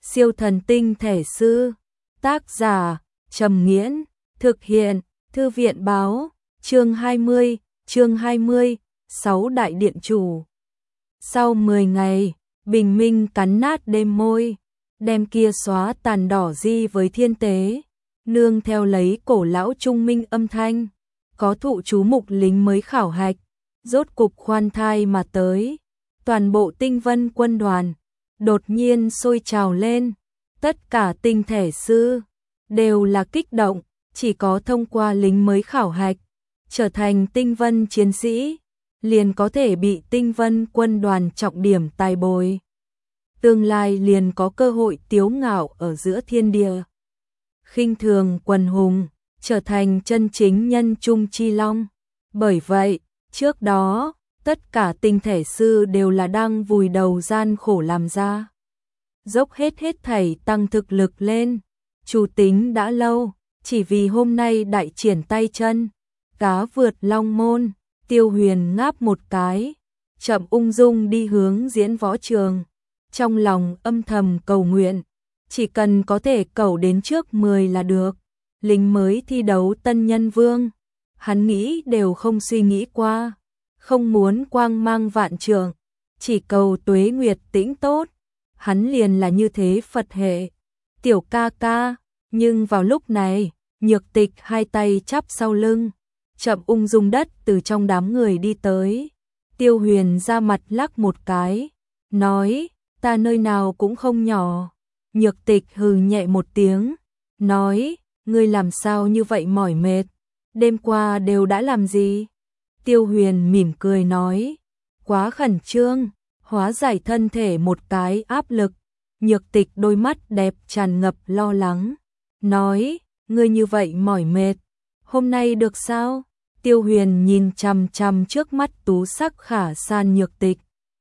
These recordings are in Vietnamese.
Siêu thần tinh thể sư. Tác giả Trầm Nghiễn. Thực hiện Thư viện báo. Chương 20, 6 đại điện chủ. Sau 10 ngày, bình minh cắn nát đêm môi, đem kia xóa tàn đỏ di với thiên tế, nương theo lấy cổ lão trung minh âm thanh, có thụ chú mục lính mới khảo hạch, rốt cục khoan thai mà tới. Toàn bộ tinh vân quân đoàn đột nhiên sôi trào lên, tất cả tinh thể sư đều là kích động, chỉ có thông qua lính mới khảo hạch, trở thành tinh vân chiến sĩ, liền có thể bị tinh vân quân đoàn trọng điểm tài bồi. Tương lai liền có cơ hội tiếu ngạo ở giữa thiên địa. Khinh thường quần hùng, trở thành chân chính nhân trung chi long. Bởi vậy, trước đó, tất cả tinh thể sư đều là đang vùi đầu gian khổ làm ra. Dốc hết thảy tăng thực lực lên, chủ tính đã lâu, chỉ vì hôm nay đại triển tay chân, cá vượt long môn. Tiêu Huyền ngáp một cái, chậm ung dung đi hướng diễn võ trường, trong lòng âm thầm cầu nguyện, chỉ cần có thể cầu đến trước 10 là được. Lính mới thi đấu tân nhân vương, hắn nghĩ đều không suy nghĩ qua, không muốn quang mang vạn trường, chỉ cầu tuế nguyệt tĩnh tốt, hắn liền là như thế Phật hệ. Tiểu ca ca, nhưng vào lúc này, Nhược Tịch hai tay chắp sau lưng, chậm ung dung đất từ trong đám người đi tới. Tiêu Huyền ra mặt lắc một cái, nói, ta nơi nào cũng không nhỏ. Nhược Tịch hừ nhẹ một tiếng, nói, ngươi làm sao như vậy mỏi mệt, đêm qua đều đã làm gì? Tiêu Huyền mỉm cười nói, quá khẩn trương, hóa giải thân thể một cái áp lực. Nhược Tịch đôi mắt đẹp tràn ngập lo lắng, nói, ngươi như vậy mỏi mệt, hôm nay được sao? Tiêu Huyền nhìn chằm chằm trước mắt tú sắc khả san Nhược Tịch,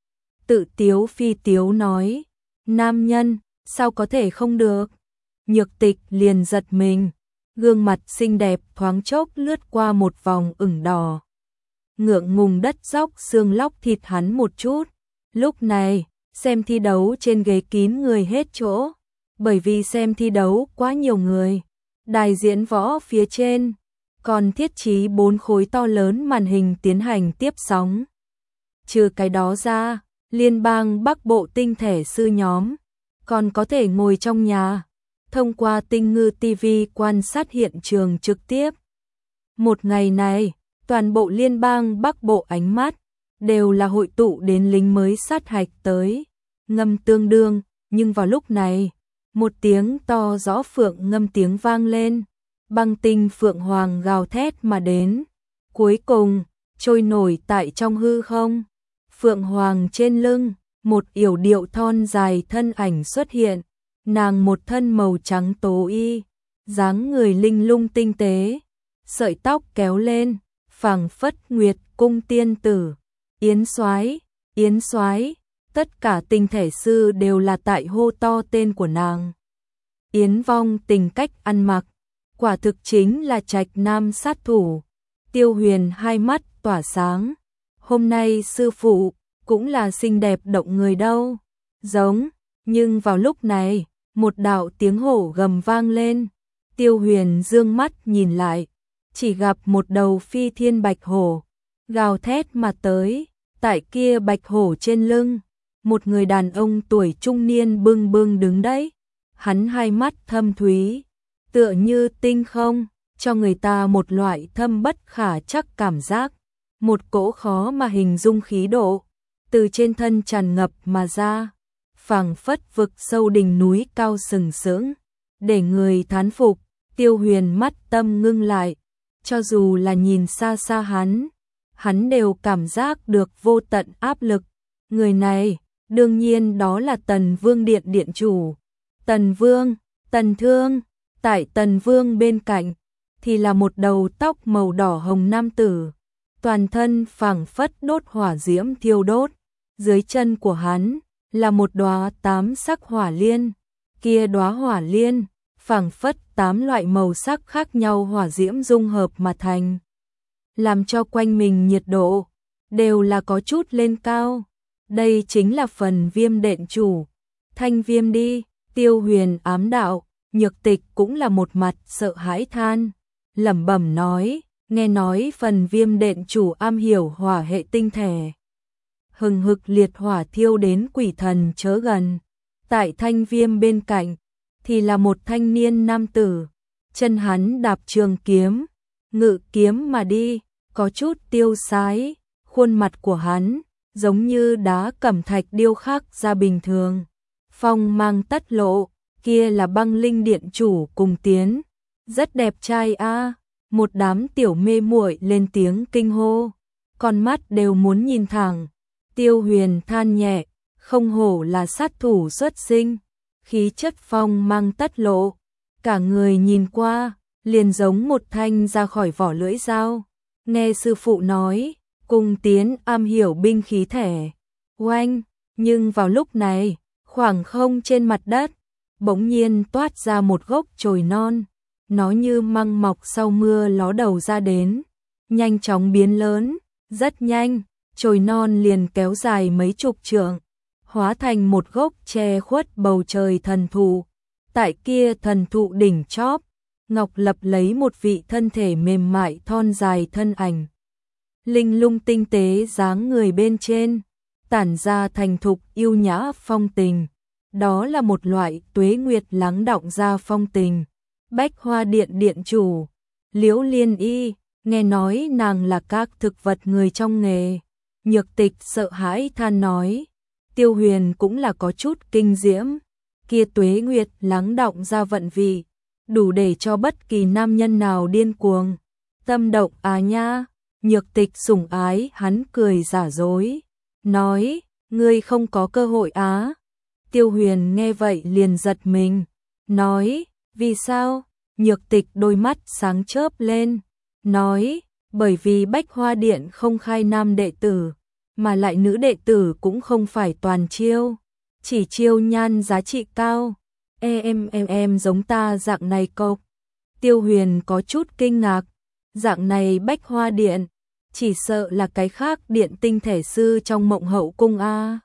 tự tiếu phi tiếu nói, nam nhân, sao có thể không được? Nhược Tịch liền giật mình, gương mặt xinh đẹp thoáng chốc lướt qua một vòng ửng đỏ. Ngượng ngùng đất dóc xương lóc thịt hắn một chút. Lúc này, xem thi đấu trên ghế kín người hết chỗ, bởi vì xem thi đấu quá nhiều người. Đài diễn võ phía trên còn thiết trí 4 khối to lớn màn hình tiến hành tiếp sóng. Trừ cái đó ra, liên bang Bắc Bộ tinh thể sư nhóm còn có thể ngồi trong nhà, thông qua Tinh Ngư TV quan sát hiện trường trực tiếp. Một ngày này, toàn bộ liên bang Bắc Bộ ánh mắt đều là hội tụ đến lính mới sát hạch tới, ngâm tương đương, nhưng vào lúc này, một tiếng to rõ phượng ngâm tiếng vang lên, băng tinh phượng hoàng gào thét mà đến, cuối cùng, trôi nổi tại trong hư không. Phượng hoàng trên lưng, một yểu điệu thon dài thân ảnh xuất hiện, nàng một thân màu trắng tố y, dáng người linh lung tinh tế, sợi tóc kéo lên, phảng phất nguyệt cung tiên tử. Yến soái, tất cả tinh thể sư đều là tại hô to tên của nàng. Yến Vong tình cách ăn mặc, quả thực chính là trạch nam sát thủ. Tiêu Huyền hai mắt tỏa sáng, hôm nay sư phụ cũng là xinh đẹp động người đâu. Giống, nhưng vào lúc này, một đạo tiếng hổ gầm vang lên. Tiêu Huyền dương mắt nhìn lại, chỉ gặp một đầu phi thiên bạch hổ gào thét mà tới, tại kia bạch hổ trên lưng, một người đàn ông tuổi trung niên bưng bưng đứng đấy. Hắn hai mắt thâm thúy, tựa như tinh không, cho người ta một loại thâm bất khả trắc cảm giác, một cỗ khó mà hình dung khí độ từ trên thân tràn ngập mà ra, phảng phất vực sâu đỉnh núi cao sừng sững, để người thán phục. Tiêu Huyền mắt tâm ngưng lại, cho dù là nhìn xa xa hắn đều cảm giác được vô tận áp lực. Người này, đương nhiên đó là Tần Vương Điện điện chủ. Tần Vương, Tần Thương, tại Tần Vương bên cạnh thì là một đầu tóc màu đỏ hồng nam tử, toàn thân phảng phất đốt hỏa diễm thiêu đốt, dưới chân của hắn là một đóa 8 sắc hỏa liên, kia đóa hỏa liên phảng phất 8 loại màu sắc khác nhau hỏa diễm dung hợp mà thành, làm cho quanh mình nhiệt độ đều là có chút lên cao. Đây chính là phần Viêm điện chủ. Thanh Viêm đi, Tiêu Huyền ám đạo, Nhược Tịch cũng là một mặt sợ hãi than, lẩm bẩm nói, nghe nói phần Viêm Đện chủ am hiểu hỏa hệ tinh thể. Hừng hực liệt hỏa thiêu đến quỷ thần chớ gần. Tại thanh viêm bên cạnh thì là một thanh niên nam tử, chân hắn đạp trường kiếm, ngự kiếm mà đi, có chút tiêu sái, khuôn mặt của hắn giống như đá cẩm thạch điêu khắc ra bình thường. Phong mang tất lộ, kia là Băng Linh điện chủ Cùng Tiến, rất đẹp trai a. Một đám tiểu mê muội lên tiếng kinh hô, con mắt đều muốn nhìn thẳng. Tiêu Huyền than nhẹ, không hổ là sát thủ xuất sinh, khí chất phong mang tất lộ, cả người nhìn qua liền giống một thanh ra khỏi vỏ lưỡi dao. Nghe sư phụ nói, Cùng Tiến am hiểu binh khí thể. Oanh, nhưng vào lúc này, khoảng không trên mặt đất bỗng nhiên toát ra một gốc chồi non, nó như măng mọc sau mưa ló đầu ra đến, nhanh chóng biến lớn, rất nhanh, chồi non liền kéo dài mấy chục trượng, hóa thành một gốc che khuất bầu trời thần thụ. Tại kia thần thụ đỉnh chóp, Ngọc Lập lấy một vị thân thể mềm mại thon dài thân ảnh. Linh lung tinh tế dáng người bên trên, tản ra thành thục yêu nhã phong tình. Đó là một loại tuế nguyệt lắng đọng ra phong tình. Bách Hoa Điện điện chủ, Liễu Liên Y, nghe nói nàng là các thực vật người trong nghề. Nhược Tịch sợ hãi than nói, Tiêu Huyền cũng là có chút kinh diễm. Kia tuế nguyệt lắng đọng ra vận vị, đủ để cho bất kỳ nam nhân nào điên cuồng. Tâm động à nha. Nhược Tịch sủng ái hắn cười giả dối, nói, ngươi không có cơ hội á. Tiêu Huyền nghe vậy liền giật mình, nói, vì sao? Nhược Tịch đôi mắt sáng chớp lên, nói, bởi vì Bách Hoa Điện không khai nam đệ tử, mà lại nữ đệ tử cũng không phải toàn chiêu, chỉ chiêu nhan giá trị cao. Em giống ta dạng này cộc. Tiêu Huyền có chút kinh ngạc, dạng này Bách Hoa Điện, chỉ sợ là cái khác điện tinh thể sư trong Mộng Hậu cung a.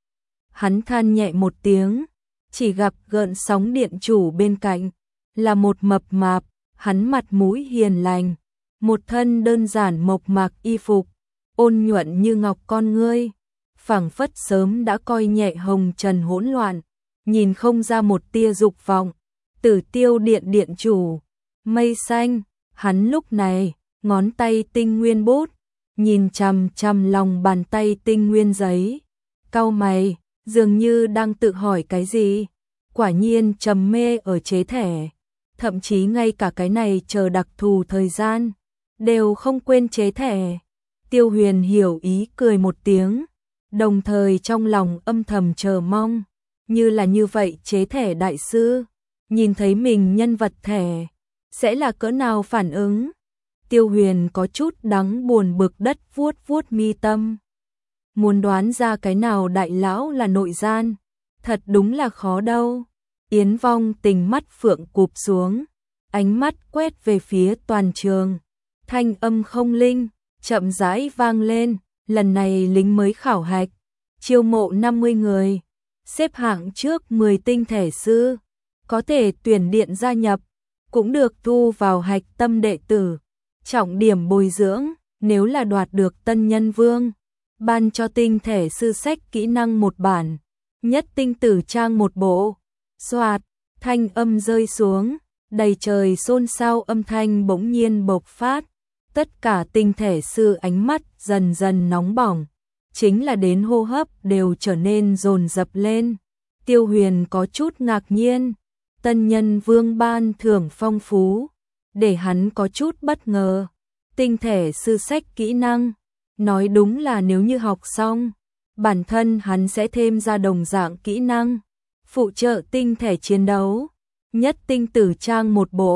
Hắn than nhẹ một tiếng, chỉ gặp gợn sóng điện chủ bên cạnh, là một mập mạp, hắn mặt mũi hiền lành, một thân đơn giản mộc mạc y phục, ôn nhuận như ngọc con ngươi, phảng phất sớm đã coi nhẹ hồng trần hỗn loạn, nhìn không ra một tia dục vọng. Tử Tiêu Điện điện chủ, mây xanh, hắn lúc này, ngón tay tinh nguyên bút, nhìn chằm chằm lòng bàn tay tinh nguyên giấy, cau mày, dường như đang tự hỏi cái gì. Quả nhiên trầm mê ở chế thẻ, thậm chí ngay cả cái này chờ đặc thù thời gian, đều không quên chế thẻ. Tiêu Huyền hiểu ý cười một tiếng, đồng thời trong lòng âm thầm chờ mong, như là như vậy chế thẻ đại sư, nhìn thấy mình nhân vật thẻ, sẽ là cỡ nào phản ứng. Tiêu Huyền có chút đắng buồn bực đất vuốt vuốt mi tâm. Muốn đoán ra cái nào đại lão là nội gian, thật đúng là khó đâu. Yến Vong Tình mắt phượng cụp xuống, ánh mắt quét về phía toàn trường. Thanh âm không linh, chậm rãi vang lên, lần này lính mới khảo hạch, chiêu mộ 50 người, xếp hạng trước 10 tinh thể sư, có thể tuyển điện gia nhập, cũng được thu vào hạch tâm đệ tử. Trọng điểm bồi dưỡng, nếu là đoạt được tân nhân vương, ban cho tinh thể sư sách kỹ năng một bản, nhất tinh tử trang một bộ. Xoạt, thanh âm rơi xuống, đầy trời xôn xao âm thanh bỗng nhiên bộc phát, tất cả tinh thể sư ánh mắt dần dần nóng bỏng, chính là đến hô hấp đều trở nên dồn dập lên. Tiêu Huyền có chút ngạc nhiên, tân nhân vương ban thưởng phong phú, để hắn có chút bất ngờ. Tinh thể sư sách kỹ năng, nói đúng là nếu như học xong, bản thân hắn sẽ thêm ra đồng dạng kỹ năng, phụ trợ tinh thể chiến đấu, nhất tinh tử trang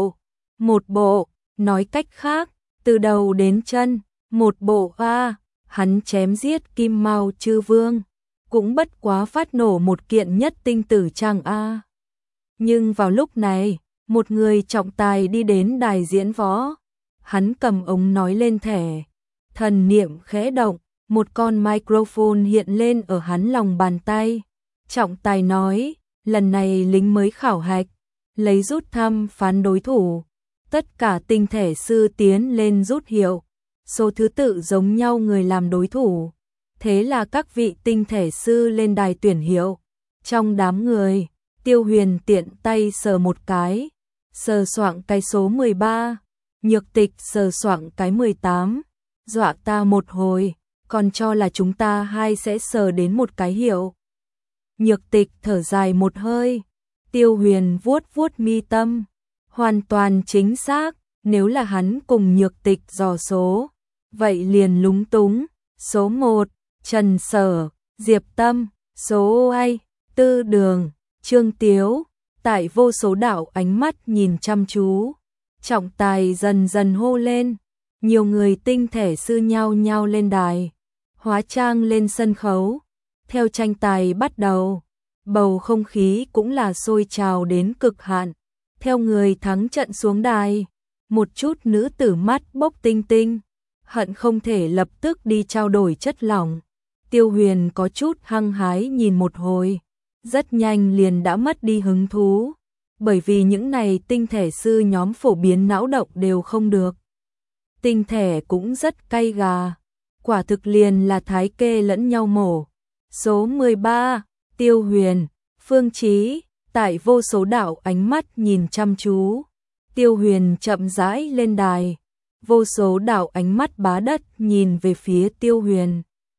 một bộ, nói cách khác, từ đầu đến chân, một bộ a. Hắn chém giết Kim Mao Chư Vương, cũng bất quá phát nổ một kiện nhất tinh tử trang a. Nhưng vào lúc này, một người trọng tài đi đến đài diễn võ, hắn cầm ống nói lên thẻ, thần niệm khẽ động, một con microphone hiện lên ở hắn lòng bàn tay. Trọng tài nói, Lần này lính mới khảo hạch, lấy rút thăm phán đối thủ. Tất cả tinh thể sư tiến lên rút hiệu, số thứ tự giống nhau người làm đối thủ. Thế là các vị tinh thể sư lên đài tuyển hiệu. Trong đám người, Tiêu Huyền tiện tay sờ một cái, sờ soạng cái số 13, Nhược Tịch sờ soạng cái 18, dọa ta một hồi, còn cho là chúng ta hai sẽ sờ đến một cái hiệu. Nhược Tịch thở dài một hơi, Tiêu Huyền vuốt vuốt mi tâm, hoàn toàn chính xác, nếu là hắn cùng Nhược Tịch dò số, vậy liền lúng túng. Số 1, Trần Sở, Diệp Tâm, số 2, Tư Đường, Trương Tiếu, tại vô số đạo ánh mắt nhìn chăm chú. Trọng tài dần dần hô lên, nhiều người tinh thể sư nhao nhao lên đài, hóa trang lên sân khấu. Theo tranh tài bắt đầu, bầu không khí cũng là sôi trào đến cực hạn. Theo người thắng trận xuống đài, một chút nữ tử mắt bốc tinh tinh, hận không thể lập tức đi trao đổi chất lỏng. Tiêu Huyền có chút hăng hái nhìn một hồi, rất nhanh liền đã mất đi hứng thú, bởi vì những này tinh thể sư nhóm phổ biến não động đều không được. Tinh thể cũng rất cay gà, quả thực liền là thái kê lẫn nhau mổ. Số 13, Tiêu Huyền, Phương Chí, tại vô số đạo ánh mắt nhìn chăm chú. Tiêu Huyền chậm rãi lên đài, vô số đạo ánh mắt bá đất nhìn về phía Tiêu Huyền.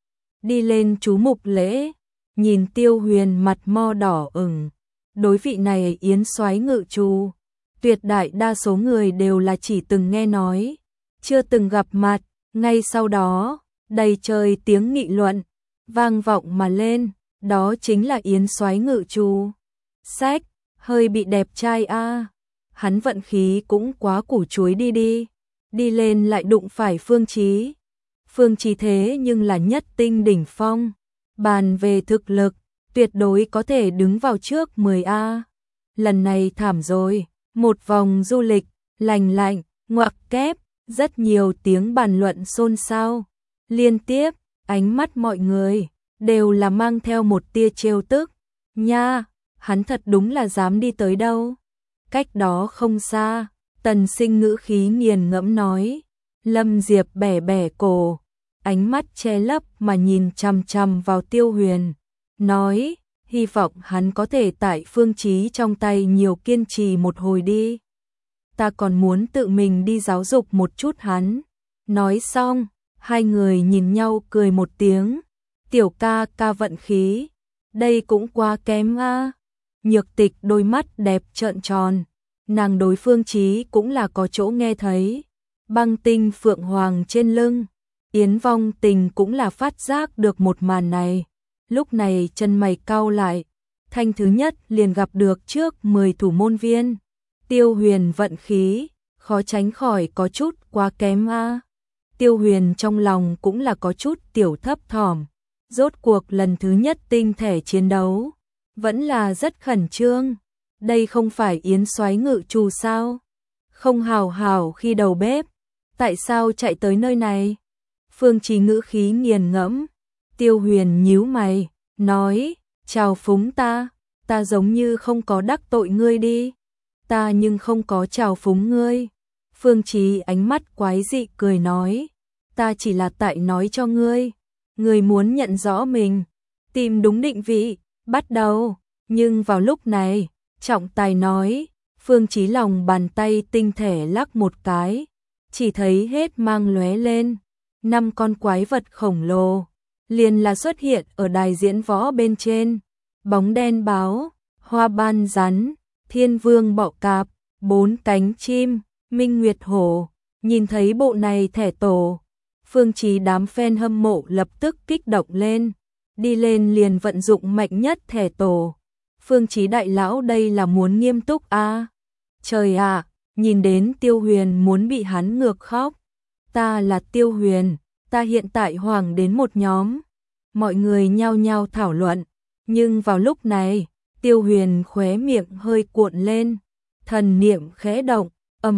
Đi lên chú mục lễ, nhìn Tiêu Huyền mặt mo đỏ ửng. Đối vị này yến soái ngự trù, tuyệt đại đa số người đều là chỉ từng nghe nói, chưa từng gặp mặt. Ngay sau đó, đầy trời tiếng nghị luận vang vọng mà lên, đó chính là yến soái ngự trù. Sách, hơi bị đẹp trai a. Hắn vận khí cũng quá củ chuối đi. Đi lên lại đụng phải Phương Chí. Phương Chí thế nhưng là nhất tinh đỉnh phong, bàn về thực lực, tuyệt đối có thể đứng vào trước 10A. Lần này thảm rồi, một vòng du lịch, lành lạnh, ngoặc kép, rất nhiều tiếng bàn luận xôn xao. Liên tiếp, ánh mắt mọi người đều là mang theo một tia trêu tức. Nha, hắn thật đúng là dám đi tới đâu. Cách đó không xa, Tần Sinh ngữ khí nghiền ngẫm nói. Lâm Diệp bẻ bẻ cổ, ánh mắt che lấp mà nhìn chằm chằm vào Tiêu Huyền, nói, hy vọng hắn có thể tại Phương Chí trong tay nhiều kiên trì một hồi đi. Ta còn muốn tự mình đi giáo dục một chút hắn. Nói xong, hai người nhìn nhau cười một tiếng. Tiểu ca ca vận khí, đây cũng quá kém a. Nhược Tịch đôi mắt đẹp trợn tròn, nàng đối Phương Chí cũng là có chỗ nghe thấy. Băng tinh phượng hoàng trên lưng, Yến Vong Tình cũng là phát giác được một màn này. Lúc này chân mày cau lại, thanh thứ nhất liền gặp được trước 10 thủ môn viên. Tiêu Huyền vận khí, khó tránh khỏi có chút quá kém a. Tiêu Huyền trong lòng cũng là có chút tiểu thấp thỏm. Rốt cuộc lần thứ nhất tinh thể chiến đấu, vẫn là rất khẩn trương. Đây không phải yến soái ngự trù sao? Không hào hào khi đầu bếp, tại sao chạy tới nơi này? Phương Chí ngữ khí nghiền ngẫm. Tiêu Huyền nhíu mày, nói, chào phúng ta giống như không có đắc tội ngươi đi. Ta nhưng không có chào phúng ngươi. Phương Chí ánh mắt quái dị cười nói, ta chỉ là tại nói cho ngươi, ngươi muốn nhận rõ mình, tìm đúng định vị, bắt đầu. Nhưng vào lúc này, trọng tài nói, Phương Chí lòng bàn tay tinh thể lắc một cái, chỉ thấy hết mang lóe lên, 5 con quái vật khổng lồ liền là xuất hiện ở đài diễn võ bên trên. Bóng đen báo, hoa ban rắn, thiên vương bọ cạp, 4 cánh chim, minh nguyệt hổ. Nhìn thấy bộ này thẻ tổ, Phương Chí đám fan hâm mộ lập tức kích động lên, đi lên liền vận dụng mạnh nhất thẻ tổ. Phương Chí đại lão đây là muốn nghiêm túc a. Trời ạ, nhìn đến Tiêu Huyền muốn bị hắn ngược khóc. Ta là Tiêu Huyền, ta hiện tại hoàng đến một nhóm. Mọi người nhao nhao thảo luận, nhưng vào lúc này, Tiêu Huyền khóe miệng hơi cuộn lên, thần niệm khẽ động,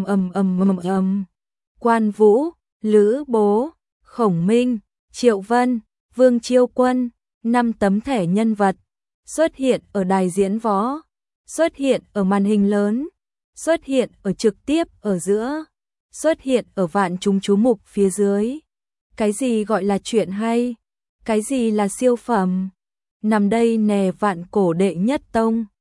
ầm. Quan Vũ, Lữ Bố, Khổng Minh, Triệu Vân, Vương Chiêu Quân, 5 tấm thẻ nhân vật xuất hiện ở đài diễn võ, xuất hiện ở màn hình lớn, xuất hiện ở trực tiếp ở giữa, xuất hiện ở vạn chúng chú mục phía dưới. Cái gì gọi là chuyện hay? Cái gì là siêu phẩm? Nằm đây nè vạn cổ đệ nhất tông.